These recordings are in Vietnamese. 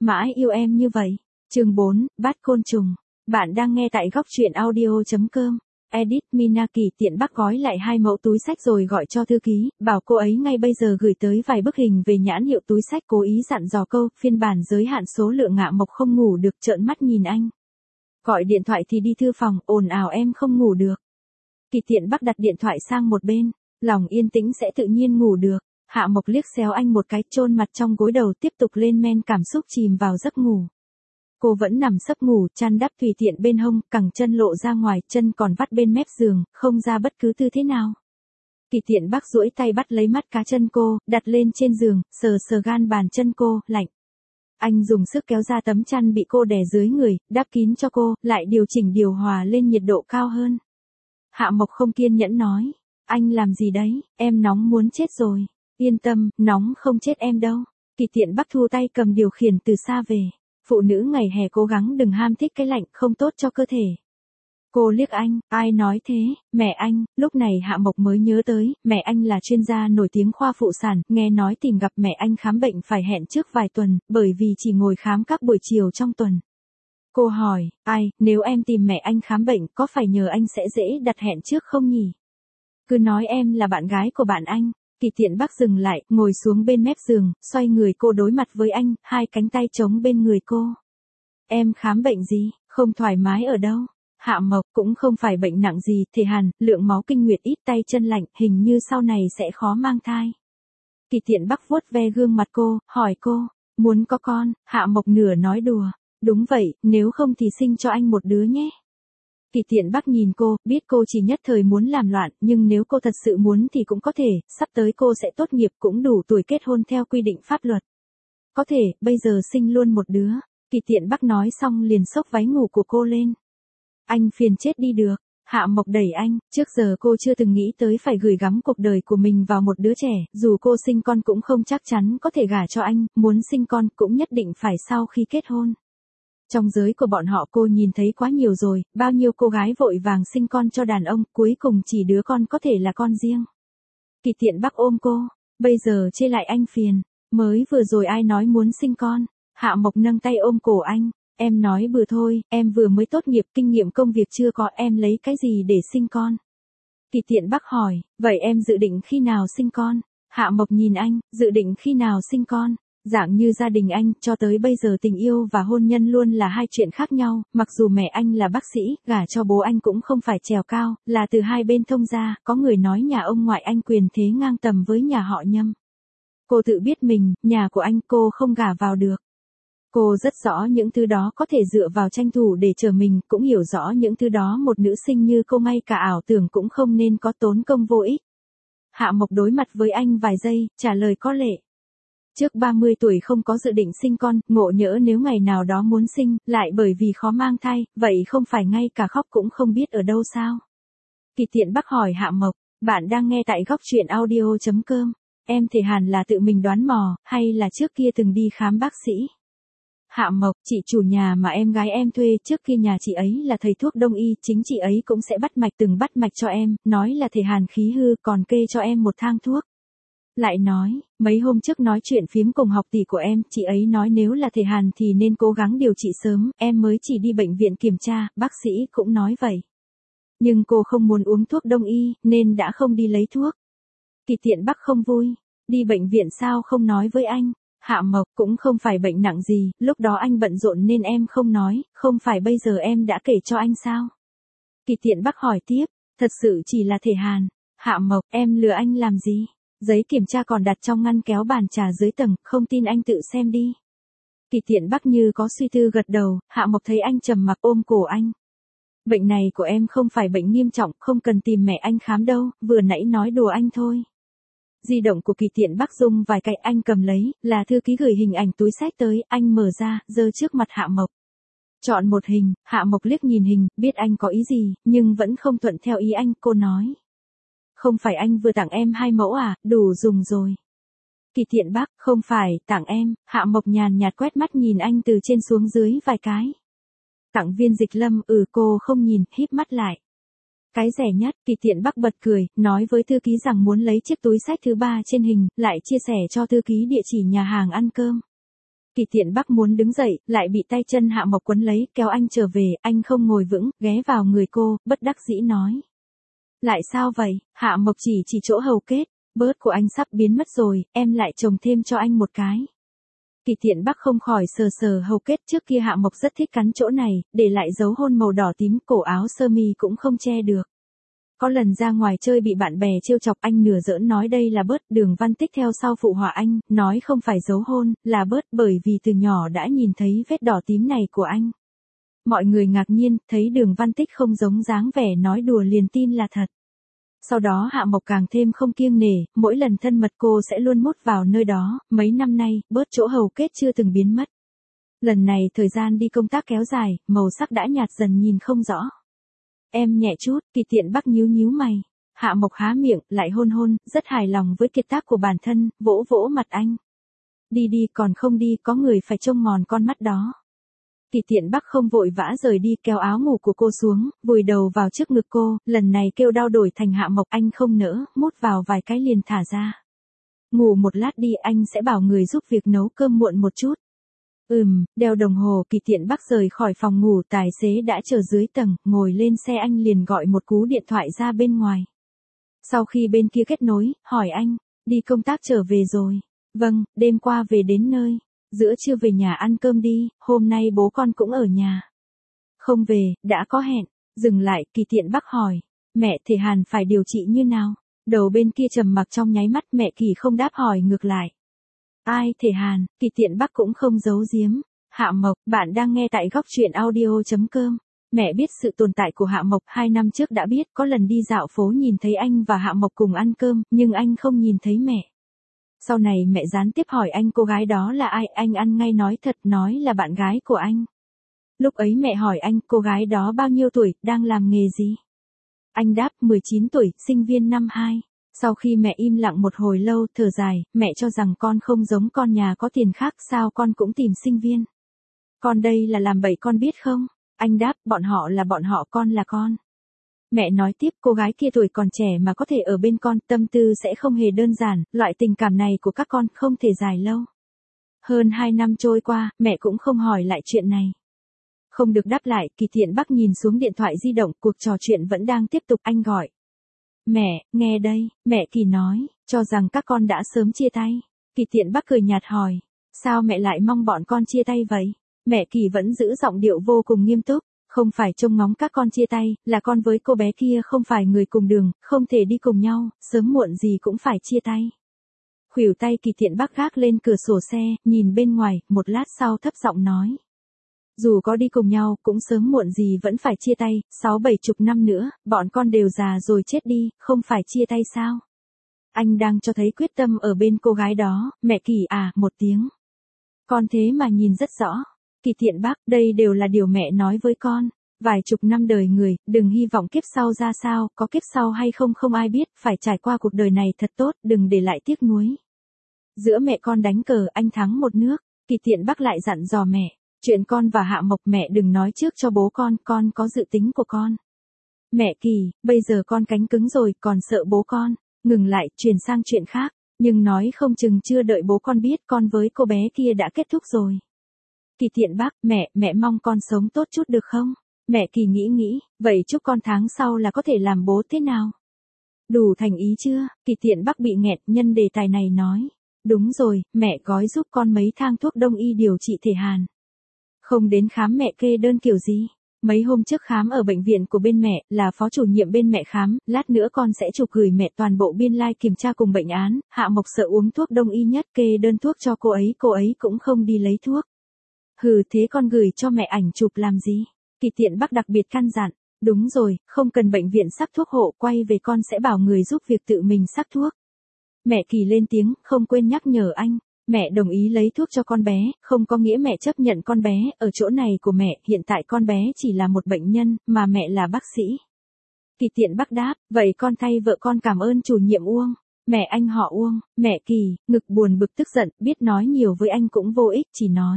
Mãi yêu em như vậy. Chương 4, Bát côn trùng. Bạn đang nghe tại góc truyện audio.com. Edit Minaki tiện Bắc gói lại 2 mẫu túi sách rồi gọi cho thư ký, bảo cô ấy ngay bây giờ gửi tới vài bức hình về nhãn hiệu túi sách, cố ý dặn dò câu, phiên bản giới hạn số lượng. Hạ Mộc không ngủ được, trợn mắt nhìn anh. Gọi điện thoại thì đi thư phòng, ồn ào em không ngủ được. Kỳ tiện Bắc đặt điện thoại sang một bên, lòng yên tĩnh sẽ tự nhiên ngủ được. Hạ Mộc liếc xéo anh một cái, chôn mặt trong gối đầu tiếp tục lên men cảm xúc chìm vào giấc ngủ. Cô vẫn nằm sấp ngủ, chăn đắp tùy tiện bên hông, cẳng chân lộ ra ngoài, chân còn vắt bên mép giường, không ra bất cứ tư thế nào. Kỳ tiện Bắc duỗi tay bắt lấy mắt cá chân cô, đặt lên trên giường, sờ sờ gan bàn chân cô, lạnh. Anh dùng sức kéo ra tấm chăn bị cô đè dưới người, đắp kín cho cô, lại điều chỉnh điều hòa lên nhiệt độ cao hơn. Hạ Mộc không kiên nhẫn nói, anh làm gì đấy, em nóng muốn chết rồi. Yên tâm, nóng không chết em đâu. Kỳ tiện Bắc thu tay cầm điều khiển từ xa về. Phụ nữ ngày hè cố gắng đừng ham thích cái lạnh, không tốt cho cơ thể. Cô liếc anh, ai nói thế, mẹ anh. Lúc này Hạ Mộc mới nhớ tới, mẹ anh là chuyên gia nổi tiếng khoa phụ sản, nghe nói tìm gặp mẹ anh khám bệnh phải hẹn trước vài tuần, bởi vì chỉ ngồi khám các buổi chiều trong tuần. Cô hỏi, ai, nếu em tìm mẹ anh khám bệnh, có phải nhờ anh sẽ dễ đặt hẹn trước không nhỉ? Cứ nói em là bạn gái của bạn anh. Kỳ tiện Bắc dừng lại, ngồi xuống bên mép giường, xoay người cô đối mặt với anh, hai cánh tay chống bên người cô. Em khám bệnh gì, không thoải mái ở đâu? Hạ Mộc, cũng không phải bệnh nặng gì, thể hàn, lượng máu kinh nguyệt ít, tay chân lạnh, hình như sau này sẽ khó mang thai. Kỳ tiện Bắc vuốt ve gương mặt cô, hỏi cô, muốn có con? Hạ Mộc nửa nói đùa, đúng vậy, nếu không thì sinh cho anh một đứa nhé. Kỳ tiện Bắc nhìn cô, biết cô chỉ nhất thời muốn làm loạn, nhưng nếu cô thật sự muốn thì cũng có thể, sắp tới cô sẽ tốt nghiệp, cũng đủ tuổi kết hôn theo quy định pháp luật. Có thể, bây giờ sinh luôn một đứa. Kỳ tiện Bắc nói xong liền xốc váy ngủ của cô lên. Anh phiền chết đi được. Hạ Mộc đẩy anh, trước giờ cô chưa từng nghĩ tới phải gửi gắm cuộc đời của mình vào một đứa trẻ, dù cô sinh con cũng không chắc chắn có thể gả cho anh, muốn sinh con cũng nhất định phải sau khi kết hôn. Trong giới của bọn họ cô nhìn thấy quá nhiều rồi, bao nhiêu cô gái vội vàng sinh con cho đàn ông, cuối cùng chỉ đứa con có thể là con riêng. Kỳ tiện Bắc ôm cô, bây giờ chê lại anh phiền, mới vừa rồi ai nói muốn sinh con? Hạ Mộc nâng tay ôm cổ anh, em nói bừa thôi, em vừa mới tốt nghiệp, kinh nghiệm công việc chưa có, em lấy cái gì để sinh con? Kỳ tiện Bắc hỏi, vậy em dự định khi nào sinh con? Hạ Mộc nhìn anh, dự định khi nào sinh con? Dạng như gia đình anh, cho tới bây giờ tình yêu và hôn nhân luôn là hai chuyện khác nhau, mặc dù mẹ anh là bác sĩ, gả cho bố anh cũng không phải trèo cao, là từ hai bên thông gia, có người nói nhà ông ngoại anh quyền thế ngang tầm với nhà họ Nhâm. Cô tự biết mình, nhà của anh cô không gả vào được. Cô rất rõ những thứ đó có thể dựa vào tranh thủ để chờ mình, cũng hiểu rõ những thứ đó một nữ sinh như cô ngay cả ảo tưởng cũng không nên có, tốn công vô ích. Hạ Mộc đối mặt với anh vài giây, trả lời có lệ. Trước 30 tuổi không có dự định sinh con, ngộ nhỡ nếu ngày nào đó muốn sinh, lại bởi vì khó mang thai, vậy không phải ngay cả khóc cũng không biết ở đâu sao? Kỳ tiện Bắc hỏi Hạ Mộc, bạn đang nghe tại góc truyện audio.com. Em thể hàn là tự mình đoán mò, hay là trước kia từng đi khám bác sĩ? Hạ Mộc, chị chủ nhà mà em gái em thuê, trước kia nhà chị ấy là thầy thuốc đông y, chính chị ấy cũng sẽ bắt mạch, từng bắt mạch cho em, nói là thể hàn khí hư, còn kê cho em một thang thuốc. Lại nói, mấy hôm trước nói chuyện phím cùng học tỷ của em, chị ấy nói nếu là thể hàn thì nên cố gắng điều trị sớm, em mới chỉ đi bệnh viện kiểm tra, bác sĩ cũng nói vậy. Nhưng cô không muốn uống thuốc đông y, nên đã không đi lấy thuốc. Kỳ tiện Bắc không vui, đi bệnh viện sao không nói với anh? Hạ Mộc, cũng không phải bệnh nặng gì, lúc đó anh bận rộn nên em không nói, không phải bây giờ em đã kể cho anh sao? Kỳ tiện Bắc hỏi tiếp, thật sự chỉ là thể hàn. Hạ Mộc, em lừa anh làm gì? Giấy kiểm tra còn đặt trong ngăn kéo bàn trà dưới tầng, không tin anh tự xem đi. Kỳ tiện Bắc như có suy tư gật đầu, Hạ Mộc thấy anh trầm mặc ôm cổ anh. Bệnh này của em không phải bệnh nghiêm trọng, không cần tìm mẹ anh khám đâu, vừa nãy nói đùa anh thôi. Di động của Kỳ tiện Bắc rung vài cái, anh cầm lấy, là thư ký gửi hình ảnh túi sách tới, anh mở ra, giơ trước mặt Hạ Mộc. Chọn một hình, Hạ Mộc liếc nhìn hình, biết anh có ý gì, nhưng vẫn không thuận theo ý anh, cô nói. Không phải anh vừa tặng em 2 mẫu à, đủ dùng rồi. Kỳ tiện Bắc, không phải, tặng em. Hạ Mộc nhàn nhạt quét mắt nhìn anh từ trên xuống dưới vài cái. Tặng Viên Dịch Lâm, cô không nhìn, híp mắt lại. Cái rẻ nhất, Kỳ tiện Bắc bật cười, nói với thư ký rằng muốn lấy chiếc túi sách thứ 3 trên hình, lại chia sẻ cho thư ký địa chỉ nhà hàng ăn cơm. Kỳ Tiện Bắc muốn đứng dậy, lại bị tay chân Hạ Mộc quấn lấy, kéo anh trở về, anh không ngồi vững, ghé vào người cô, bất đắc dĩ nói. Lại sao vậy? Hạ Mộc chỉ chỗ hầu kết, bớt của anh sắp biến mất rồi, em lại trồng thêm cho anh một cái. Kỳ Tiện Bắc không khỏi sờ sờ hầu kết, trước kia Hạ Mộc rất thích cắn chỗ này, để lại dấu hôn màu đỏ tím, cổ áo sơ mi cũng không che được. Có lần ra ngoài chơi bị bạn bè trêu chọc, anh nửa giỡn nói đây là bớt, Đường Văn Tích theo sau phụ họa anh, nói không phải dấu hôn, là bớt, bởi vì từ nhỏ đã nhìn thấy vết đỏ tím này của anh. Mọi người ngạc nhiên, thấy Đường Văn Tích không giống dáng vẻ nói đùa liền tin là thật. Sau đó Hạ Mộc càng thêm không kiêng nể, mỗi lần thân mật cô sẽ luôn mút vào nơi đó, mấy năm nay, bớt chỗ hầu kết chưa từng biến mất. Lần này thời gian đi công tác kéo dài, màu sắc đã nhạt dần nhìn không rõ. Em nhẹ chút, Kỳ Tiện Bắc nhíu nhíu mày. Hạ Mộc há miệng, lại hôn hôn, rất hài lòng với kiệt tác của bản thân, vỗ vỗ mặt anh. Đi đi, còn không đi, có người phải trông mòn con mắt đó. Kỳ Tiện Bắc không vội vã rời đi, kéo áo ngủ của cô xuống, vùi đầu vào trước ngực cô, lần này kêu đau đổi thành Hạ Mộc, anh không nỡ, mút vào vài cái liền thả ra. Ngủ một lát đi, anh sẽ bảo người giúp việc nấu cơm muộn một chút. Đeo đồng hồ. Kỳ Tiện Bắc rời khỏi phòng ngủ, tài xế đã chờ dưới tầng, ngồi lên xe anh liền gọi một cú điện thoại ra bên ngoài. Sau khi bên kia kết nối, hỏi anh, đi công tác trở về rồi. Vâng, đêm qua về đến nơi. Giữa trưa về nhà ăn cơm đi, hôm nay bố con cũng ở nhà. Không về, đã có hẹn. Dừng lại, Kỳ Tiện Bắc hỏi, mẹ Thể Hàn phải điều trị như nào? Đầu bên kia trầm mặc trong nháy mắt, mẹ Kỳ không đáp, hỏi ngược lại. Ai Thể Hàn? Kỳ Tiện Bắc cũng không giấu giếm. Hạ Mộc, bạn đang nghe tại góc truyện audio.com. Mẹ biết sự tồn tại của Hạ Mộc, 2 năm trước đã biết, có lần đi dạo phố nhìn thấy anh và Hạ Mộc cùng ăn cơm, nhưng anh không nhìn thấy mẹ. Sau này mẹ gián tiếp hỏi anh cô gái đó là ai, anh ăn ngay nói thật, nói là bạn gái của anh. Lúc ấy mẹ hỏi anh, cô gái đó bao nhiêu tuổi, đang làm nghề gì? Anh đáp, 19 tuổi, sinh viên năm 2. Sau khi mẹ im lặng một hồi lâu, thở dài, mẹ cho rằng con không giống con nhà có tiền khác, sao con cũng tìm sinh viên. Con đây là làm bậy con biết không? Anh đáp, bọn họ là bọn họ, con là con. Mẹ nói tiếp, cô gái kia tuổi còn trẻ mà có thể ở bên con, tâm tư sẽ không hề đơn giản, loại tình cảm này của các con không thể dài lâu. Hơn 2 năm trôi qua, mẹ cũng không hỏi lại chuyện này. Không được đáp lại, Kỳ Tiện Bắc nhìn xuống điện thoại di động, cuộc trò chuyện vẫn đang tiếp tục, anh gọi. Mẹ, nghe đây, mẹ Kỳ nói, cho rằng các con đã sớm chia tay. Kỳ Tiện Bắc cười nhạt hỏi, sao mẹ lại mong bọn con chia tay vậy? Mẹ Kỳ vẫn giữ giọng điệu vô cùng nghiêm túc, không phải trông ngóng các con chia tay, là con với cô bé kia không phải người cùng đường, không thể đi cùng nhau, sớm muộn gì cũng phải chia tay. Khuỷu tay Kỳ Tiện Bắc gác lên cửa sổ xe, nhìn bên ngoài, một lát sau thấp giọng nói. Dù có đi cùng nhau, cũng sớm muộn gì vẫn phải chia tay, 6-7 chục năm nữa, bọn con đều già rồi chết đi, không phải chia tay sao? Anh đang cho thấy quyết tâm ở bên cô gái đó, mẹ Kỳ à, một tiếng. Con thế mà nhìn rất rõ. Kỳ Tiện Bắc, đây đều là điều mẹ nói với con. Vài chục năm đời người, đừng hy vọng kiếp sau ra sao, có kiếp sau hay không không ai biết, phải trải qua cuộc đời này thật tốt, đừng để lại tiếc nuối. Giữa mẹ con đánh cờ, anh thắng một nước. Kỳ Tiện Bắc lại dặn dò mẹ. Chuyện con và Hạ Mộc mẹ đừng nói trước cho bố con có dự tính của con. Mẹ Kỳ, bây giờ con cánh cứng rồi, còn sợ bố con. Ngừng lại, chuyển sang chuyện khác. Nhưng nói không chừng chưa đợi bố con biết con với cô bé kia đã kết thúc rồi. Kỳ Tiện Bắc, mẹ mong con sống tốt chút được không? Mẹ Kỳ nghĩ, vậy chúc con tháng sau là có thể làm bố thế nào? Đủ thành ý chưa? Kỳ Tiện Bắc bị nghẹt, nhân đề tài này nói. Đúng rồi, mẹ gói giúp con mấy thang thuốc đông y điều trị Thể Hàn. Không đến khám mẹ kê đơn kiểu gì? Mấy hôm trước khám ở bệnh viện của bên mẹ, là phó chủ nhiệm bên mẹ khám, lát nữa con sẽ chụp gửi mẹ toàn bộ biên lai kiểm tra cùng bệnh án, Hạ Mộc sợ uống thuốc đông y nhất, kê đơn thuốc cho cô ấy cũng không đi lấy thuốc. Hừ, thế con gửi cho mẹ ảnh chụp làm gì? Kỳ Tiện Bắc đặc biệt căn dặn, đúng rồi, không cần bệnh viện sắc thuốc hộ, quay về con sẽ bảo người giúp việc tự mình sắc thuốc. Mẹ Kỳ lên tiếng, không quên nhắc nhở anh. Mẹ đồng ý lấy thuốc cho con bé, không có nghĩa mẹ chấp nhận con bé, ở chỗ này của mẹ, hiện tại con bé chỉ là một bệnh nhân, mà mẹ là bác sĩ. Kỳ Tiện Bắc đáp, vậy con thay vợ con cảm ơn chủ nhiệm Uông. Mẹ anh họ Uông, mẹ Kỳ, ngực buồn bực tức giận, biết nói nhiều với anh cũng vô ích, chỉ nói.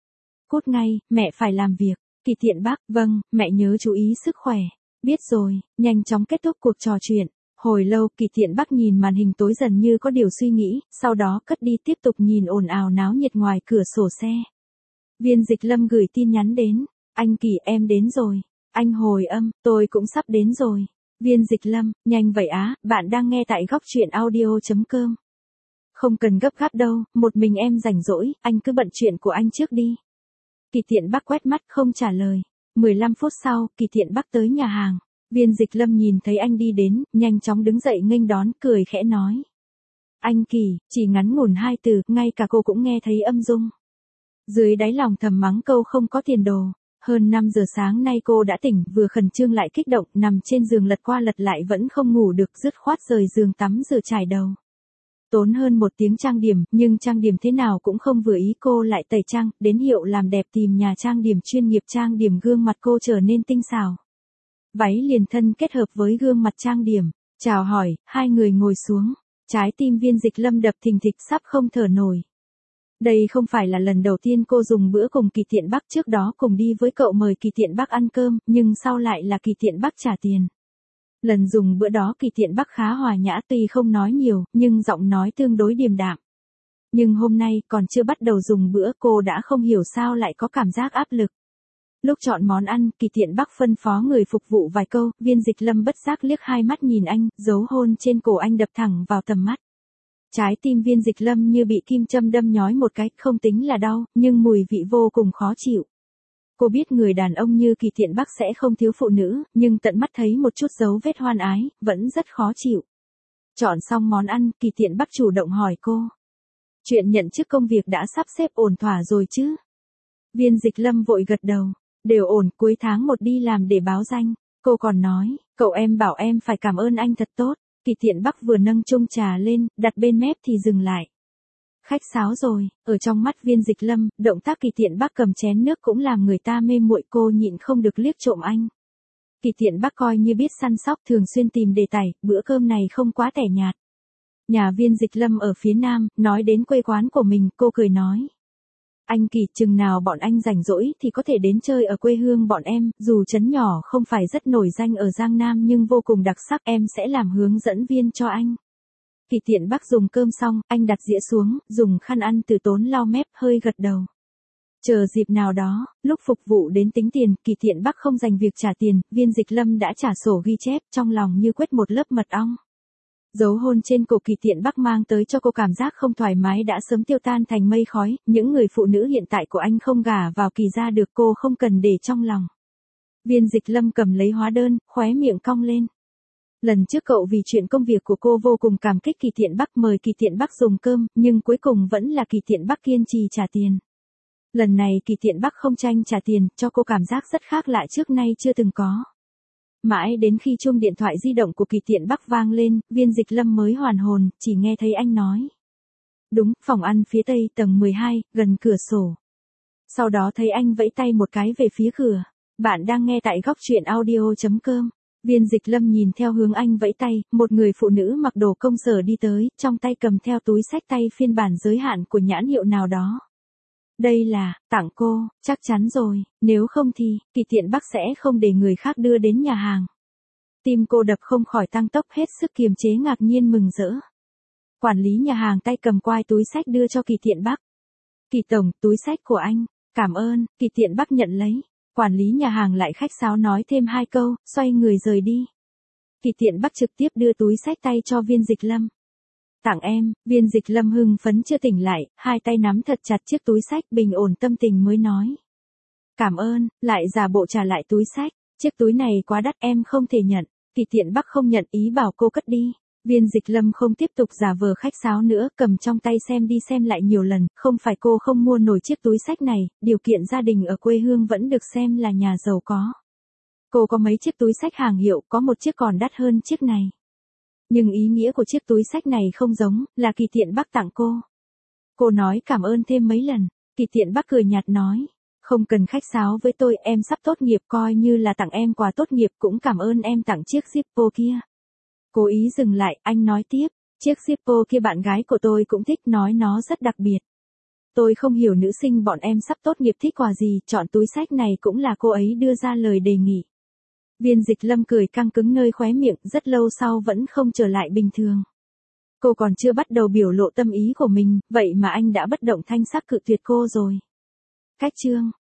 Cút ngay, mẹ phải làm việc. Kỳ Tiện Bắc, vâng, mẹ nhớ chú ý sức khỏe. Biết rồi, nhanh chóng kết thúc cuộc trò chuyện. Hồi lâu Kỳ Thiện Bắc nhìn màn hình tối dần như có điều suy nghĩ, sau đó cất đi tiếp tục nhìn ồn ào náo nhiệt ngoài cửa sổ xe. Viên Dịch Lâm gửi tin nhắn đến, anh Kỳ em đến rồi. Anh hồi âm, tôi cũng sắp đến rồi. Viên Dịch Lâm, nhanh vậy á, bạn đang nghe tại góc truyện audio.com. Không cần gấp gáp đâu, một mình em rảnh rỗi, anh cứ bận chuyện của anh trước đi. Kỳ Thiện Bắc quét mắt không trả lời. 15 phút sau, Kỳ Thiện Bắc tới nhà hàng. Viên Dịch Lâm nhìn thấy anh đi đến, nhanh chóng đứng dậy nghênh đón, cười khẽ nói. Anh Kỳ, chỉ ngắn ngủn 2 từ, ngay cả cô cũng nghe thấy âm dung. Dưới đáy lòng thầm mắng câu không có tiền đồ. Hơn 5 giờ sáng nay cô đã tỉnh, vừa khẩn trương lại kích động, nằm trên giường lật qua lật lại vẫn không ngủ được, dứt khoát rời giường tắm rửa chải đầu. Tốn hơn 1 tiếng trang điểm, nhưng trang điểm thế nào cũng không vừa ý cô, lại tẩy trang, đến hiệu làm đẹp tìm nhà trang điểm chuyên nghiệp trang điểm gương mặt cô trở nên tinh xảo. Váy liền thân kết hợp với gương mặt trang điểm, chào hỏi, hai người ngồi xuống, trái tim Viên Dịch Lâm đập thình thịch sắp không thở nổi. Đây không phải là lần đầu tiên cô dùng bữa cùng Kỳ Thiện Bắc, trước đó cùng đi với cậu mời Kỳ Thiện Bắc ăn cơm, nhưng sau lại là Kỳ Thiện Bắc trả tiền. Lần dùng bữa đó Kỳ Thiện Bắc khá hòa nhã, tuy không nói nhiều, nhưng giọng nói tương đối điềm đạm. Nhưng hôm nay, còn chưa bắt đầu dùng bữa, cô đã không hiểu sao lại có cảm giác áp lực. Lúc chọn món ăn, Kỳ Thiện Bắc phân phó người phục vụ vài câu, Viên Dịch Lâm bất giác liếc hai mắt nhìn anh, dấu hôn trên cổ anh đập thẳng vào tầm mắt. Trái tim Viên Dịch Lâm như bị kim châm đâm nhói một cái, không tính là đau, nhưng mùi vị vô cùng khó chịu. Cô biết người đàn ông như Kỳ Thiện Bắc sẽ không thiếu phụ nữ, nhưng tận mắt thấy một chút dấu vết hoan ái, vẫn rất khó chịu. Chọn xong món ăn, Kỳ Thiện Bắc chủ động hỏi cô. Chuyện nhận chức công việc đã sắp xếp ổn thỏa rồi chứ? Viên Dịch Lâm vội gật đầu. Đều ổn, cuối tháng 1 đi làm để báo danh. Cô còn nói, cậu em bảo em phải cảm ơn anh thật tốt. Kỳ Thiện Bắc vừa nâng chung trà lên, đặt bên mép thì dừng lại. Khách sáo rồi, ở trong mắt Viên Dịch Lâm, động tác Kỳ Thiện Bắc cầm chén nước cũng làm người ta mê muội, cô nhịn không được liếc trộm anh. Kỳ Thiện Bắc coi như biết săn sóc, thường xuyên tìm đề tài, bữa cơm này không quá tẻ nhạt. Nhà Viên Dịch Lâm ở phía nam, nói đến quê quán của mình, cô cười nói. Anh Kỳ, chừng nào bọn anh rảnh rỗi thì có thể đến chơi ở quê hương bọn em, dù trấn nhỏ không phải rất nổi danh ở Giang Nam nhưng vô cùng đặc sắc, em sẽ làm hướng dẫn viên cho anh. Kỳ Thiện Bắc dùng cơm xong, anh đặt dĩa xuống, dùng khăn ăn từ tốn lau mép, hơi gật đầu. Chờ dịp nào đó, lúc phục vụ đến tính tiền, Kỳ Thiện Bắc không dành việc trả tiền, Viên Dịch Lâm đã trả sổ ghi chép, trong lòng như quét một lớp mật ong. Dấu hôn trên cổ Kỳ Thiện Bắc mang tới cho cô cảm giác không thoải mái đã sớm tiêu tan thành mây khói, những người phụ nữ hiện tại của anh không gả vào Kỳ gia được, cô không cần để trong lòng. Viên Dịch Lâm cầm lấy hóa đơn, khóe miệng cong lên. Lần trước cậu vì chuyện công việc của cô vô cùng cảm kích Kỳ Thiện Bắc, mời Kỳ Thiện Bắc dùng cơm, nhưng cuối cùng vẫn là Kỳ Thiện Bắc kiên trì trả tiền. Lần này Kỳ Thiện Bắc không tranh trả tiền, cho cô cảm giác rất khác lạ, trước nay chưa từng có. Mãi đến khi chuông điện thoại di động của Kỳ Thiện Bắc vang lên, Viên Dịch Lâm mới hoàn hồn, chỉ nghe thấy anh nói. Đúng, phòng ăn phía tây tầng 12, gần cửa sổ. Sau đó thấy anh vẫy tay một cái về phía cửa. Bạn đang nghe tại góc truyện audio.com. Viên Dịch Lâm nhìn theo hướng anh vẫy tay, một người phụ nữ mặc đồ công sở đi tới, trong tay cầm theo túi xách tay phiên bản giới hạn của nhãn hiệu nào đó. Đây là, tặng cô, chắc chắn rồi, nếu không thì, Kỳ Thiện Bắc sẽ không để người khác đưa đến nhà hàng. Tim cô đập không khỏi tăng tốc, hết sức kiềm chế ngạc nhiên mừng rỡ. Quản lý nhà hàng tay cầm quai túi xách đưa cho Kỳ Thiện Bắc. Kỳ tổng, túi xách của anh, cảm ơn, Kỳ Thiện Bắc nhận lấy. Quản lý nhà hàng lại khách sáo nói thêm 2 câu, xoay người rời đi. Kỳ Thiện Bắc trực tiếp đưa túi xách tay cho Viên Dịch Lâm. Tặng em, Viên Dịch Lâm hưng phấn chưa tỉnh lại, hai tay nắm thật chặt chiếc túi xách, bình ổn tâm tình mới nói. Cảm ơn, lại giả bộ trả lại túi xách, chiếc túi này quá đắt em không thể nhận. Kỳ Thiện Bắc không nhận, ý bảo cô cất đi. Viên Dịch Lâm không tiếp tục giả vờ khách sáo nữa, cầm trong tay xem đi xem lại nhiều lần, không phải cô không mua nổi chiếc túi xách này, điều kiện gia đình ở quê hương vẫn được xem là nhà giàu có. Cô có mấy chiếc túi xách hàng hiệu, có một chiếc còn đắt hơn chiếc này. Nhưng ý nghĩa của chiếc túi xách này không giống, là Kỳ Thiện Bắc tặng cô. Cô nói cảm ơn thêm mấy lần, Kỳ Thiện Bắc cười nhạt nói. Không cần khách sáo với tôi, em sắp tốt nghiệp, coi như là tặng em quà tốt nghiệp, cũng cảm ơn em tặng chiếc Zippo kia. Cố ý dừng lại, anh nói tiếp, chiếc Zippo kia bạn gái của tôi cũng thích, nói nó rất đặc biệt. Tôi không hiểu nữ sinh bọn em sắp tốt nghiệp thích quà gì, chọn túi xách này cũng là cô ấy đưa ra lời đề nghị. Viên Dịch Lâm cười căng cứng nơi khóe miệng, rất lâu sau vẫn không trở lại bình thường. Cô còn chưa bắt đầu biểu lộ tâm ý của mình, vậy mà anh đã bất động thanh sắc cự tuyệt cô rồi. Cách chương